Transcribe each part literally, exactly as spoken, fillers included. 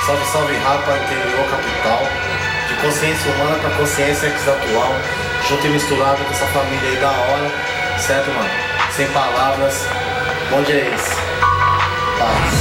Salve, salve, rapa, interior, capital. De consciência humana pra consciência atual. Junto e misturado com essa família aí da hora. Certo, mano? Sem palavras. Bom dia é esse? Paz.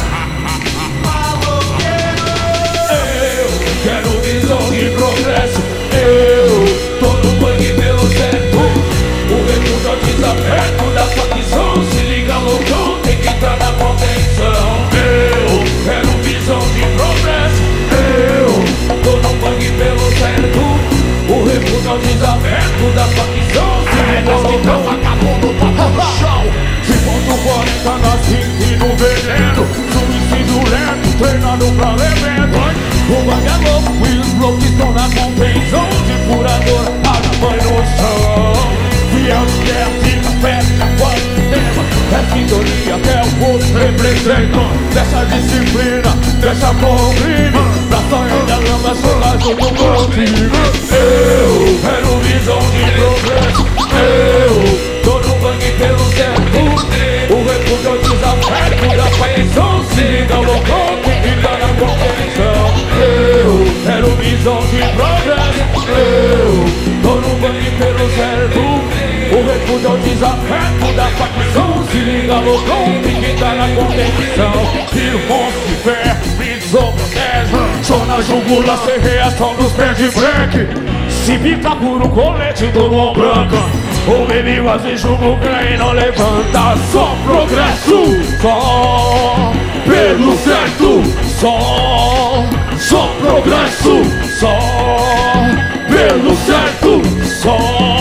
Eu quero visão de progresso. Eu tô no bang pelo certo. O recurso ao desaperto da facção. Se liga, loucão, tem que entrar na contenção. Eu quero visão de progresso. Eu tô no bang pelo certo. O recurso ao desaperto da facção. Se liga, loucão, vagabundo, papo no chão. De ponto quarenta na cinta e no veneno. Suicídio lento, treinado pra evento. O bang é louco e os blocos estão na convenção. De furador, água vai no chão. Fiel de guerra, fica festa, quase tema. É sintonia que é o posto representa. Deixa a disciplina, deixa com o crime. Pra sair da lama, solar junto contigo. Eu quero visão de progresso. Eu tô no bang pelo certo. O refúgio é o desafeto da facção. Se liga, loucão, tem que tá na contenção. Eu quero visão de progresso. Eu tô no bang pelo certo. O refúgio é o desafeto da facção. Se liga, loucão, tem que tá na contenção. Tiro, monstro de fé, me desobedece. Só na jugular sem reação dos pés de break. Se pica puro colete do mão branca. O menino assim julga o crê e não levanta. Só progresso, só pelo certo. Só, só progresso, só pelo certo. Só.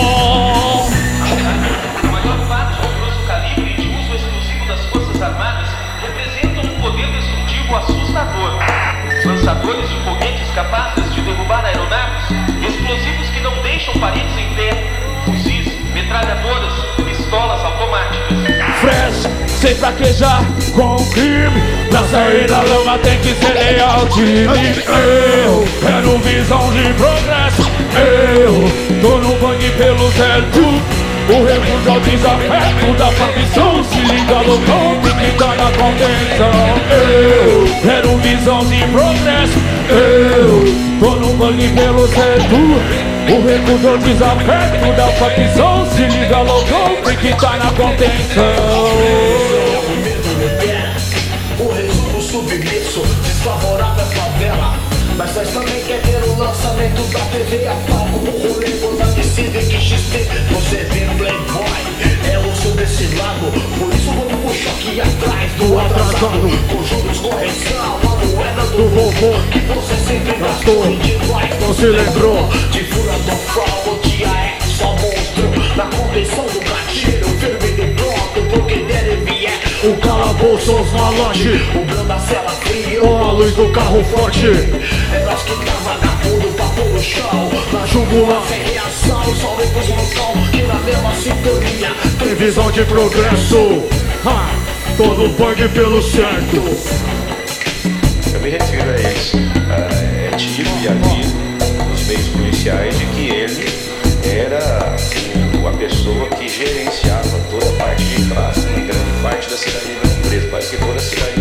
O maior fato de grosso calibre e de uso exclusivo das Forças Armadas representam um poder destrutivo assustador. Lançadores de foguetes capazes de derrubar aeronaves, explosivos que não deixam paredes em pé, fuzis, metralhadoras, pistolas automáticas. Fresh, sem fraquejar com o crime. Pra sair da lama tem que ser leal time. Eu quero visão de progresso. Eu tô no bang pelo certo. O refúgio ao desafeto da facção. Se liga, loucão, tem que tá na contenção. Eu quero visão de progresso. Eu tô no bang pelo certo. O refúgio ao desafeto da facção. Se liga, loucão, tem que tá na contenção. O resumo submisso, desfavorável à favela. Mas nós também quer ver o lançamento da T V a palco. O rolê volante Civic X T. Você vê Playboy, é osso desse lado. Por isso vamos pro choque atrás do atrasado. Com juros, correção, a moeda do vovô que você sempre gastou e de nós não se lembrou. De furador, fraude, dia é só monstro. Na convenção do gatilho, firme e pronto. Porque der e vier o calabouço, os malotes. O branda cela fria, a luz do carro forte. É nós que tá vagabundo pra pôr no chão. Na jugular sem reação, só vem pros montão. Que na mesma sintonia tem visão de progresso. Ha! Todo bang pelo certo. Eu me refiro a eles. É tido e havido nos meios policiais de que ele era a pessoa que gerenciava toda a parte de tráfico em grande parte da cidade de Rio Preto. Parece que toda a cidade